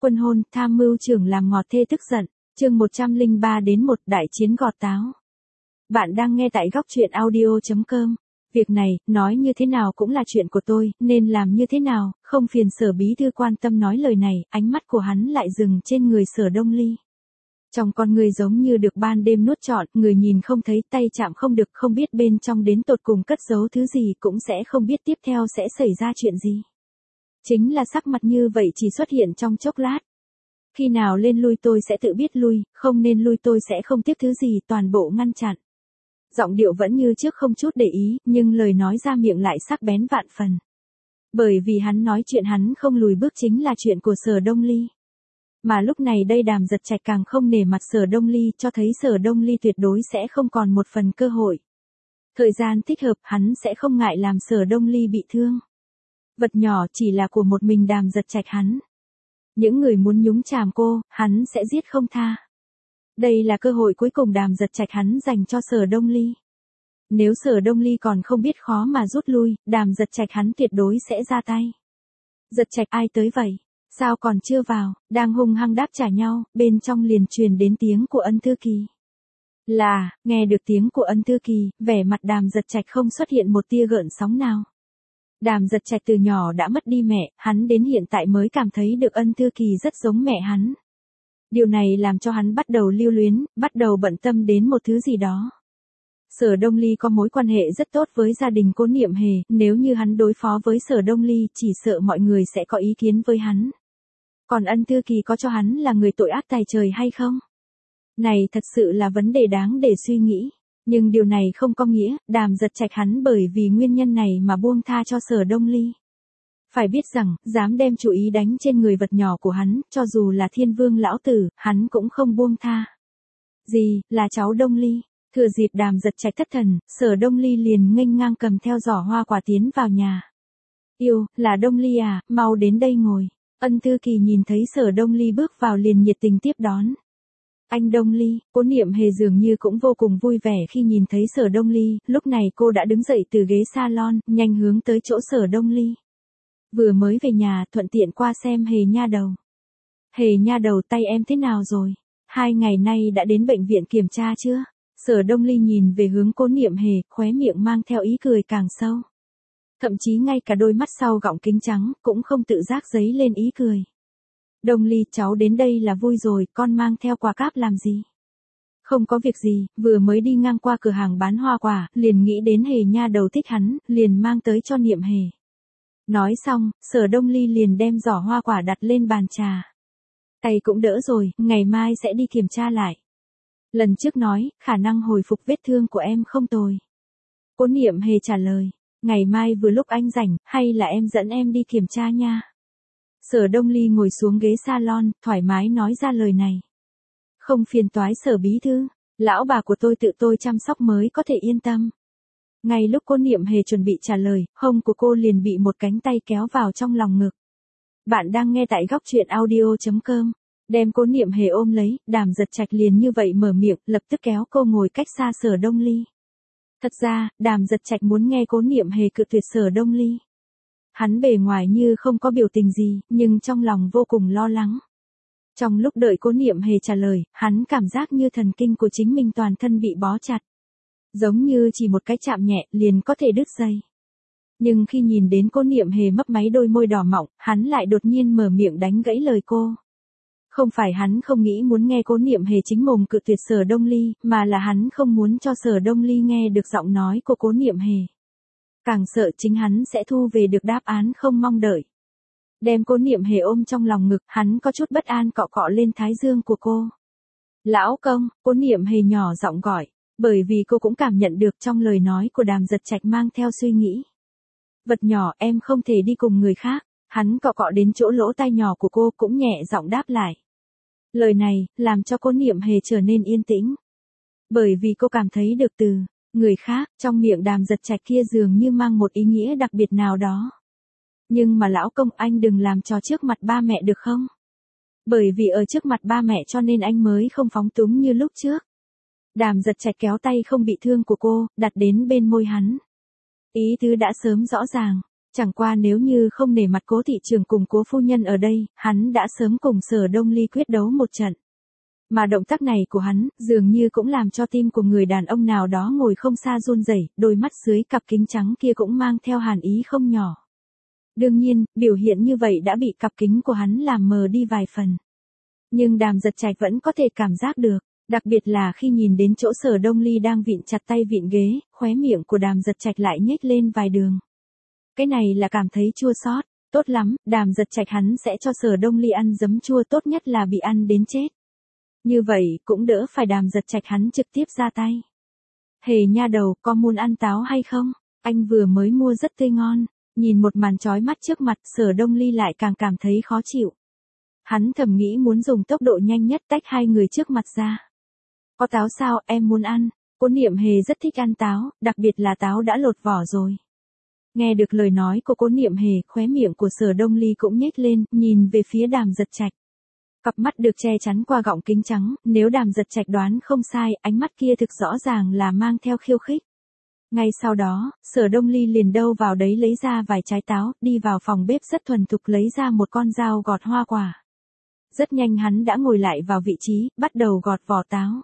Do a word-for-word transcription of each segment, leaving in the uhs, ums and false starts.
Quân hôn, tham mưu trưởng làm ngọt thê tức giận. Chương một trăm lẻ ba đến một đại chiến gọt táo. Bạn đang nghe tại góc truyện audio chấm com. Việc này, nói như thế nào cũng là chuyện của tôi, nên làm như thế nào, không phiền Sở bí thư quan tâm nói lời này, ánh mắt của hắn lại dừng trên người Sở Đông Ly. Trong con người giống như được ban đêm nuốt trọn, người nhìn không thấy, tay chạm không được, không biết bên trong đến tột cùng cất giấu thứ gì, cũng sẽ không biết tiếp theo sẽ xảy ra chuyện gì. Chính là sắc mặt như vậy chỉ xuất hiện trong chốc lát. Khi nào lên lui tôi sẽ tự biết lui, không nên lui tôi sẽ không tiếp thứ gì, toàn bộ ngăn chặn. Giọng điệu vẫn như trước không chút để ý, nhưng lời nói ra miệng lại sắc bén vạn phần. Bởi vì hắn nói chuyện hắn không lùi bước chính là chuyện của Sở Đông Ly. Mà lúc này đây Đàm Giật Trạch càng không nể mặt Sở Đông Ly, cho thấy Sở Đông Ly tuyệt đối sẽ không còn một phần cơ hội. Thời gian thích hợp hắn sẽ không ngại làm Sở Đông Ly bị thương. Vật nhỏ chỉ là của một mình Đàm Giật Trạch hắn. Những người muốn nhúng chàm cô, hắn sẽ giết không tha. Đây là cơ hội cuối cùng Đàm Giật Trạch hắn dành cho Sở Đông Ly. Nếu Sở Đông Ly còn không biết khó mà rút lui, Đàm Giật Trạch hắn tuyệt đối sẽ ra tay. Giật Trạch, ai tới vậy? Sao còn chưa vào? Đang hung hăng đáp trả nhau, bên trong liền truyền đến tiếng của Ân Thư Kỳ. Là, nghe được tiếng của Ân Thư Kỳ, vẻ mặt Đàm Giật Trạch không xuất hiện một tia gợn sóng nào. Đàm Giật Trạch từ nhỏ đã mất đi mẹ, hắn đến hiện tại mới cảm thấy được Ân Thư Kỳ rất giống mẹ hắn. Điều này làm cho hắn bắt đầu lưu luyến, bắt đầu bận tâm đến một thứ gì đó. Sở Đông Ly có mối quan hệ rất tốt với gia đình Cố Niệm Hề, nếu như hắn đối phó với Sở Đông Ly chỉ sợ mọi người sẽ có ý kiến với hắn. Còn Ân Thư Kỳ có cho hắn là người tội ác tày trời hay không? Này thật sự là vấn đề đáng để suy nghĩ. Nhưng điều này không có nghĩa, Đàm Giật Trạch hắn bởi vì nguyên nhân này mà buông tha cho Sở Đông Ly. Phải biết rằng, dám đem chú ý đánh trên người vật nhỏ của hắn, cho dù là Thiên Vương lão tử, hắn cũng không buông tha. Gì, là cháu Đông Ly? Thừa dịp Đàm Giật Trạch thất thần, Sở Đông Ly liền nghênh ngang cầm theo giỏ hoa quả tiến vào nhà. Yêu, là Đông Ly à, mau đến đây ngồi. Ân Thư Kỳ nhìn thấy Sở Đông Ly bước vào liền nhiệt tình tiếp đón. Anh Đông Ly, Cố Niệm Hề dường như cũng vô cùng vui vẻ khi nhìn thấy Sở Đông Ly, lúc này cô đã đứng dậy từ ghế salon, nhanh hướng tới chỗ Sở Đông Ly. Vừa mới về nhà, thuận tiện qua xem Hề nha đầu. Hề nha đầu, tay em thế nào rồi? Hai ngày nay đã đến bệnh viện kiểm tra chưa? Sở Đông Ly nhìn về hướng Cố Niệm Hề, khóe miệng mang theo ý cười càng sâu. Thậm chí ngay cả đôi mắt sau gọng kính trắng, cũng không tự giác dấy lên ý cười. Đông Ly, cháu đến đây là vui rồi, con mang theo quà cáp làm gì? Không có việc gì, vừa mới đi ngang qua cửa hàng bán hoa quả, liền nghĩ đến Hề nha đầu thích hắn, liền mang tới cho Niệm Hề. Nói xong, Sở Đông Ly liền đem giỏ hoa quả đặt lên bàn trà. Tay cũng đỡ rồi, ngày mai sẽ đi kiểm tra lại. Lần trước nói, khả năng hồi phục vết thương của em không tồi. Cố Niệm Hề trả lời, ngày mai vừa lúc anh rảnh, hay là em dẫn em đi kiểm tra nha. Sở Đông Ly ngồi xuống ghế salon, thoải mái nói ra lời này. Không phiền toái Sở bí thư, lão bà của tôi tự tôi chăm sóc mới có thể yên tâm. Ngay lúc Cố Niệm Hề chuẩn bị trả lời, hông của cô liền bị một cánh tay kéo vào trong lòng ngực. Bạn đang nghe tại góc truyện audio chấm com. Đem Cố Niệm Hề ôm lấy, Đàm Giật Trạch liền như vậy mở miệng, lập tức kéo cô ngồi cách xa Sở Đông Ly. Thật ra, Đàm Giật Trạch muốn nghe Cố Niệm Hề cự tuyệt Sở Đông Ly. Hắn bề ngoài như không có biểu tình gì, nhưng trong lòng vô cùng lo lắng. Trong lúc đợi Cố Niệm Hề trả lời, hắn cảm giác như thần kinh của chính mình toàn thân bị bó chặt. Giống như chỉ một cái chạm nhẹ, liền có thể đứt dây. Nhưng khi nhìn đến Cố Niệm Hề mấp máy đôi môi đỏ mọng, hắn lại đột nhiên mở miệng đánh gãy lời cô. Không phải hắn không nghĩ muốn nghe Cố Niệm Hề chính mồm cự tuyệt Sở Đông Ly, mà là hắn không muốn cho Sở Đông Ly nghe được giọng nói của Cố Niệm Hề. Càng sợ chính hắn sẽ thu về được đáp án không mong đợi. Đem Cố Niệm Hề ôm trong lòng ngực, hắn có chút bất an cọ cọ lên thái dương của cô. Lão công, Cố Niệm Hề nhỏ giọng gọi, bởi vì cô cũng cảm nhận được trong lời nói của Đàm Giật Trạch mang theo suy nghĩ. Vật nhỏ, em không thể đi cùng người khác. Hắn cọ cọ đến chỗ lỗ tai nhỏ của cô cũng nhẹ giọng đáp lại. Lời này, làm cho Cố Niệm Hề trở nên yên tĩnh. Bởi vì cô cảm thấy được từ người khác, trong miệng Đàm Giật Trạch kia dường như mang một ý nghĩa đặc biệt nào đó. Nhưng mà lão công, anh đừng làm trò trước mặt ba mẹ được không? Bởi vì ở trước mặt ba mẹ cho nên anh mới không phóng túng như lúc trước. Đàm Giật Trạch kéo tay không bị thương của cô, đặt đến bên môi hắn. Ý tứ đã sớm rõ ràng. Chẳng qua nếu như không nể mặt Cố thị trưởng cùng Cố phu nhân ở đây, hắn đã sớm cùng Sở Đông Ly quyết đấu một trận. Mà động tác này của hắn, dường như cũng làm cho tim của người đàn ông nào đó ngồi không xa run rẩy, đôi mắt dưới cặp kính trắng kia cũng mang theo hàn ý không nhỏ. Đương nhiên, biểu hiện như vậy đã bị cặp kính của hắn làm mờ đi vài phần. Nhưng Đàm Giật Trạch vẫn có thể cảm giác được, đặc biệt là khi nhìn đến chỗ Sở Đông Ly đang vịn chặt tay vịn ghế, khóe miệng của Đàm Giật Trạch lại nhếch lên vài đường. Cái này là cảm thấy chua xót, tốt lắm, Đàm Giật Trạch hắn sẽ cho Sở Đông Ly ăn giấm chua, tốt nhất là bị ăn đến chết. Như vậy, cũng đỡ phải Đàm Giật Trạch hắn trực tiếp ra tay. Hề nha đầu, có muốn ăn táo hay không? Anh vừa mới mua rất tươi ngon. Nhìn một màn chói mắt trước mặt, Sở Đông Ly lại càng cảm thấy khó chịu. Hắn thầm nghĩ muốn dùng tốc độ nhanh nhất tách hai người trước mặt ra. Có táo sao, em muốn ăn. Cố Niệm Hề rất thích ăn táo, đặc biệt là táo đã lột vỏ rồi. Nghe được lời nói của Cố Niệm Hề, khóe miệng của Sở Đông Ly cũng nhếch lên, nhìn về phía Đàm Giật Trạch. Cặp mắt được che chắn qua gọng kính trắng, nếu Đàm Giật Trạch đoán không sai, ánh mắt kia thực rõ ràng là mang theo khiêu khích. Ngay sau đó, Sở Đông Ly liền đâu vào đấy lấy ra vài trái táo, đi vào phòng bếp rất thuần thục lấy ra một con dao gọt hoa quả. Rất nhanh hắn đã ngồi lại vào vị trí, bắt đầu gọt vỏ táo.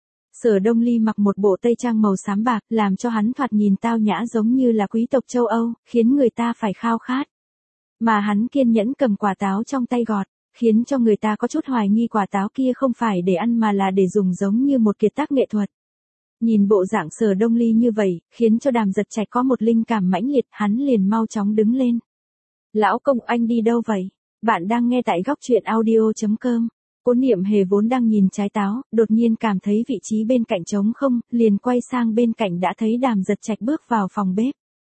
Sở Đông Ly mặc một bộ tây trang màu xám bạc, làm cho hắn thoạt nhìn tao nhã giống như là quý tộc châu Âu, khiến người ta phải khao khát. Mà hắn kiên nhẫn cầm quả táo trong tay gọt, khiến cho người ta có chút hoài nghi quả táo kia không phải để ăn mà là để dùng giống như một kiệt tác nghệ thuật. Nhìn bộ dạng Sở Đông Ly như vậy, khiến cho Đàm Giật Trạch có một linh cảm mãnh liệt, hắn liền mau chóng đứng lên. Lão công, anh đi đâu vậy? Bạn đang nghe tại góc truyện audio chấm com. Cố Niệm Hề vốn đang nhìn trái táo, đột nhiên cảm thấy vị trí bên cạnh trống không, liền quay sang bên cạnh đã thấy Đàm Giật Trạch bước vào phòng bếp.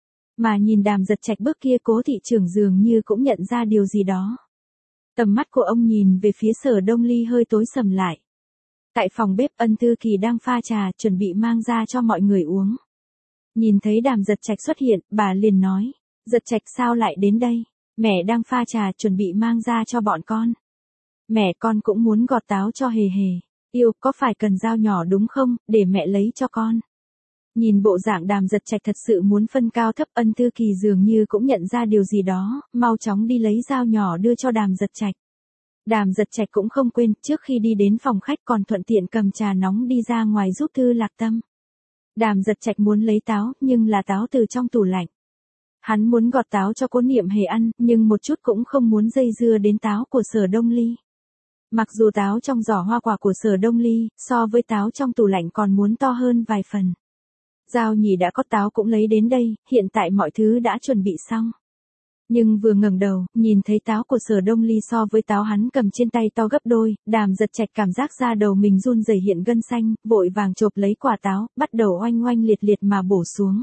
Mà nhìn Đàm Giật Trạch bước kia, Cố thị trưởng dường như cũng nhận ra điều gì đó. Tầm mắt của ông nhìn về phía Sở Đông Ly hơi tối sầm lại. Tại phòng bếp, Ân Tư Kỳ đang pha trà, chuẩn bị mang ra cho mọi người uống. Nhìn thấy Đàm Giật Trạch xuất hiện, bà liền nói, Giật Trạch sao lại đến đây? Mẹ đang pha trà, chuẩn bị mang ra cho bọn con. Mẹ, con cũng muốn gọt táo cho Hề Hề. Yêu, có phải cần dao nhỏ đúng không, để mẹ lấy cho con. Nhìn bộ dạng Đàm Giật Trạch thật sự muốn phân cao thấp, Ân Tư Kỳ dường như cũng nhận ra điều gì đó, mau chóng đi lấy dao nhỏ đưa cho Đàm Giật Trạch. Đàm Giật Trạch cũng không quên, trước khi đi đến phòng khách còn thuận tiện cầm trà nóng đi ra ngoài giúp Tư Lạc Tâm. Đàm Giật Trạch muốn lấy táo, nhưng là táo từ trong tủ lạnh. Hắn muốn gọt táo cho Cố Niệm Hề ăn, nhưng một chút cũng không muốn dây dưa đến táo của Sở Đông Ly. Mặc dù táo trong giỏ hoa quả của Sở Đông Ly, so với táo trong tủ lạnh còn muốn to hơn vài phần. Giao Nhỉ đã có táo cũng lấy đến đây, hiện tại mọi thứ đã chuẩn bị xong. Nhưng vừa ngẩng đầu, nhìn thấy táo của Sở Đông Ly so với táo hắn cầm trên tay to gấp đôi, Đàm Giật Trạch cảm giác da đầu mình run rẩy hiện gân xanh, vội vàng chộp lấy quả táo, bắt đầu oanh oanh liệt liệt mà bổ xuống.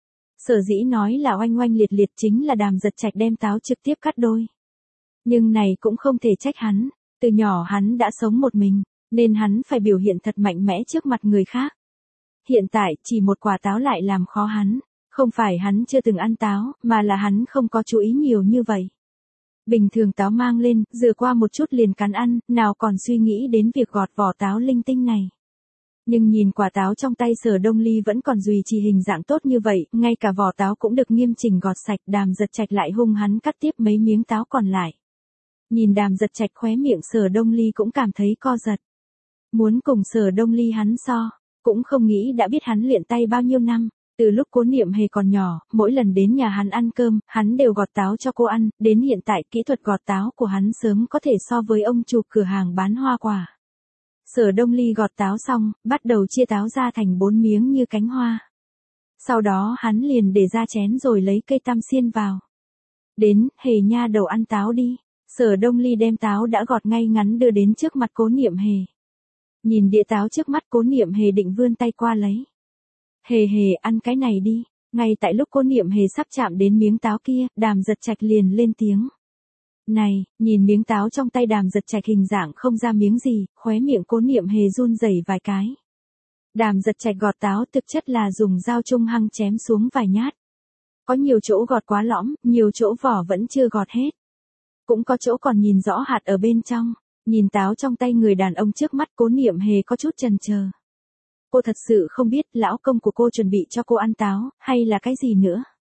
Sở dĩ nói là oanh oanh liệt liệt chính là Đàm Giật Trạch đem táo trực tiếp cắt đôi. Nhưng này cũng không thể trách hắn, từ nhỏ hắn đã sống một mình, nên hắn phải biểu hiện thật mạnh mẽ trước mặt người khác. Hiện tại, chỉ một quả táo lại làm khó hắn. Không phải hắn chưa từng ăn táo, mà là hắn không có chú ý nhiều như vậy. Bình thường táo mang lên, rửa qua một chút liền cắn ăn, nào còn suy nghĩ đến việc gọt vỏ táo linh tinh này. Nhưng nhìn quả táo trong tay Sở Đông Ly vẫn còn duy trì hình dạng tốt như vậy, ngay cả vỏ táo cũng được nghiêm chỉnh gọt sạch, Đàm Giật Trạch lại hung hắn cắt tiếp mấy miếng táo còn lại. Nhìn Đàm Giật Trạch, khóe miệng Sở Đông Ly cũng cảm thấy co giật. Muốn cùng Sở Đông Ly hắn so, cũng không nghĩ đã biết hắn luyện tay bao nhiêu năm. Từ lúc Cố Niệm Hề còn nhỏ, mỗi lần đến nhà hắn ăn cơm, hắn đều gọt táo cho cô ăn, đến hiện tại kỹ thuật gọt táo của hắn sớm có thể so với ông chủ cửa hàng bán hoa quả. Sở Đông Ly gọt táo xong, bắt đầu chia táo ra thành bốn miếng như cánh hoa. Sau đó hắn liền để ra chén rồi lấy cây tăm xiên vào. Đến, Hề nha đầu ăn táo đi. Sở Đông Ly đem táo đã gọt ngay ngắn đưa đến trước mặt Cố Niệm Hề. Nhìn đĩa táo trước mắt, Cố Niệm Hề định vươn tay qua lấy. Hề Hề, ăn cái này đi. Ngay tại lúc Cố Niệm Hề sắp chạm đến miếng táo kia, Đàm Giật Trạch liền lên tiếng. Này, nhìn miếng táo trong tay Đàm Giật Trạch hình dạng không ra miếng gì, khóe miệng Cố Niệm Hề run rẩy vài cái. Đàm Giật Trạch gọt táo thực chất là dùng dao trung hăng chém xuống vài nhát. Có nhiều chỗ gọt quá lõm, nhiều chỗ vỏ vẫn chưa gọt hết. Cũng có chỗ còn nhìn rõ hạt ở bên trong. Nhìn táo trong tay người đàn ông trước mắt, Cố Niệm Hề có chút chần chờ. Cô thật sự không biết lão công của cô chuẩn bị cho cô ăn táo, hay là cái gì nữa.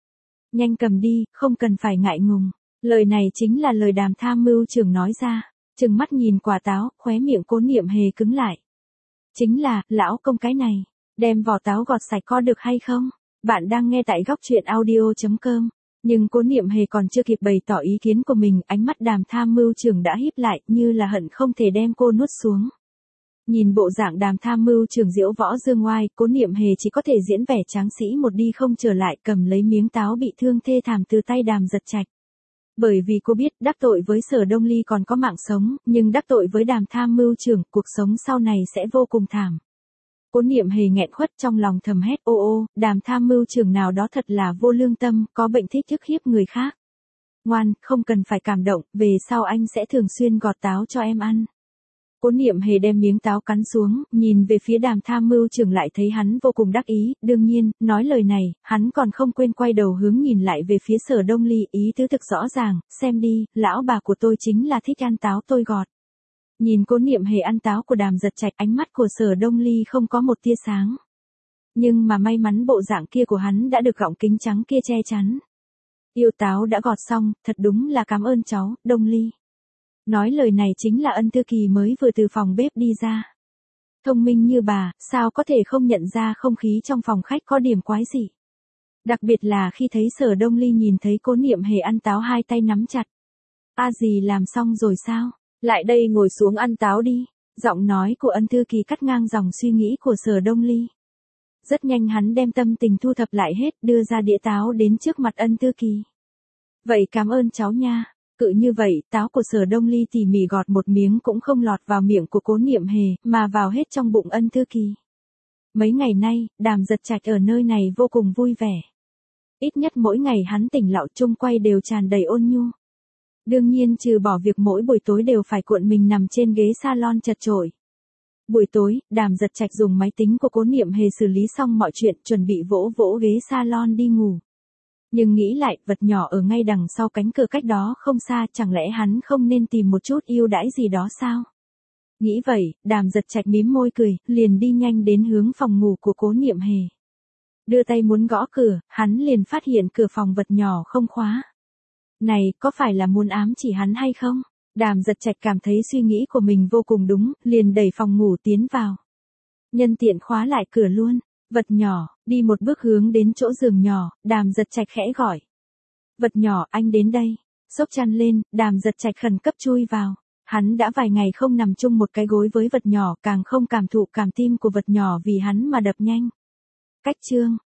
Nhanh cầm đi, không cần phải ngại ngùng. Lời này chính là lời Đàm tham mưu trưởng nói ra. Trừng mắt nhìn quả táo, khóe miệng Cố Niệm Hề cứng lại. Chính là, lão công cái này, đem vỏ táo gọt sạch có được hay không? Bạn đang nghe tại góc truyện audio chấm com. Nhưng Cố Niệm Hề còn chưa kịp bày tỏ ý kiến của mình, ánh mắt Đàm tham mưu trưởng đã híp lại như là hận không thể đem cô nuốt xuống. Nhìn bộ dạng Đàm tham mưu trưởng diễu võ dương ngoai, Cố Niệm Hề chỉ có thể diễn vẻ tráng sĩ một đi không trở lại, cầm lấy miếng táo bị thương thê thảm từ tay Đàm Giật Trạch. Bởi vì cô biết đắc tội với Sở Đông Ly còn có mạng sống, nhưng đắc tội với Đàm tham mưu trưởng, cuộc sống sau này sẽ vô cùng thảm. Cố Niệm Hề nghẹn khuất trong lòng thầm hét ô ô, Đàm tham mưu trưởng nào đó thật là vô lương tâm, có bệnh thích ức hiếp người khác. Ngoan, không cần phải cảm động, về sau anh sẽ thường xuyên gọt táo cho em ăn. Cố Niệm Hề đem miếng táo cắn xuống, nhìn về phía Đàm tham mưu trưởng lại thấy hắn vô cùng đắc ý, đương nhiên, nói lời này, hắn còn không quên quay đầu hướng nhìn lại về phía Sở Đông Ly, ý tứ thực rõ ràng, xem đi, lão bà của tôi chính là thích ăn táo tôi gọt. Nhìn Cố Niệm Hề ăn táo của Đàm Giật Trạch, ánh mắt của Sở Đông Ly không có một tia sáng. Nhưng mà may mắn bộ dạng kia của hắn đã được gọng kính trắng kia che chắn. Yêu táo đã gọt xong, thật đúng là cảm ơn cháu, Đông Ly. Nói lời này chính là Ân Thư Kỳ mới vừa từ phòng bếp đi ra. Thông minh như bà, sao có thể không nhận ra không khí trong phòng khách có điểm quái gì. Đặc biệt là khi thấy Sở Đông Ly nhìn thấy Cố Niệm Hề ăn táo hai tay nắm chặt. A dì làm xong rồi sao? Lại đây ngồi xuống ăn táo đi. Giọng nói của Ân Thư Kỳ cắt ngang dòng suy nghĩ của Sở Đông Ly. Rất nhanh hắn đem tâm tình thu thập lại hết, đưa ra đĩa táo đến trước mặt Ân Thư Kỳ. Vậy cảm ơn cháu nha. Cự như vậy, táo của Sở Đông Ly tỉ mỉ gọt một miếng cũng không lọt vào miệng của Cố Niệm Hề, mà vào hết trong bụng Ân Thư Kỳ. Mấy ngày nay, Đàm Giật Trạch ở nơi này vô cùng vui vẻ. Ít nhất mỗi ngày hắn tỉnh lạo chung quay đều tràn đầy ôn nhu. Đương nhiên trừ bỏ việc mỗi buổi tối đều phải cuộn mình nằm trên ghế salon chật chội. Buổi tối, Đàm Giật Trạch dùng máy tính của Cố Niệm Hề xử lý xong mọi chuyện, chuẩn bị vỗ vỗ ghế salon đi ngủ. Nhưng nghĩ lại, vật nhỏ ở ngay đằng sau cánh cửa cách đó không xa, chẳng lẽ hắn không nên tìm một chút ưu đãi gì đó sao? Nghĩ vậy, Đàm Giật Trạch mím môi cười, liền đi nhanh đến hướng phòng ngủ của Cố Niệm Hề. Đưa tay muốn gõ cửa, hắn liền phát hiện cửa phòng vật nhỏ không khóa. Này, có phải là muốn ám chỉ hắn hay không? Đàm Giật Trạch cảm thấy suy nghĩ của mình vô cùng đúng, liền đẩy phòng ngủ tiến vào. Nhân tiện khóa lại cửa luôn. Vật nhỏ, đi một bước hướng đến chỗ giường nhỏ, Đàm Giật Trạch khẽ gọi. Vật nhỏ, anh đến đây. Xốc chăn lên, Đàm Giật Trạch khẩn cấp chui vào. Hắn đã vài ngày không nằm chung một cái gối với vật nhỏ, càng không cảm thụ cảm tim của vật nhỏ vì hắn mà đập nhanh. Cách chương,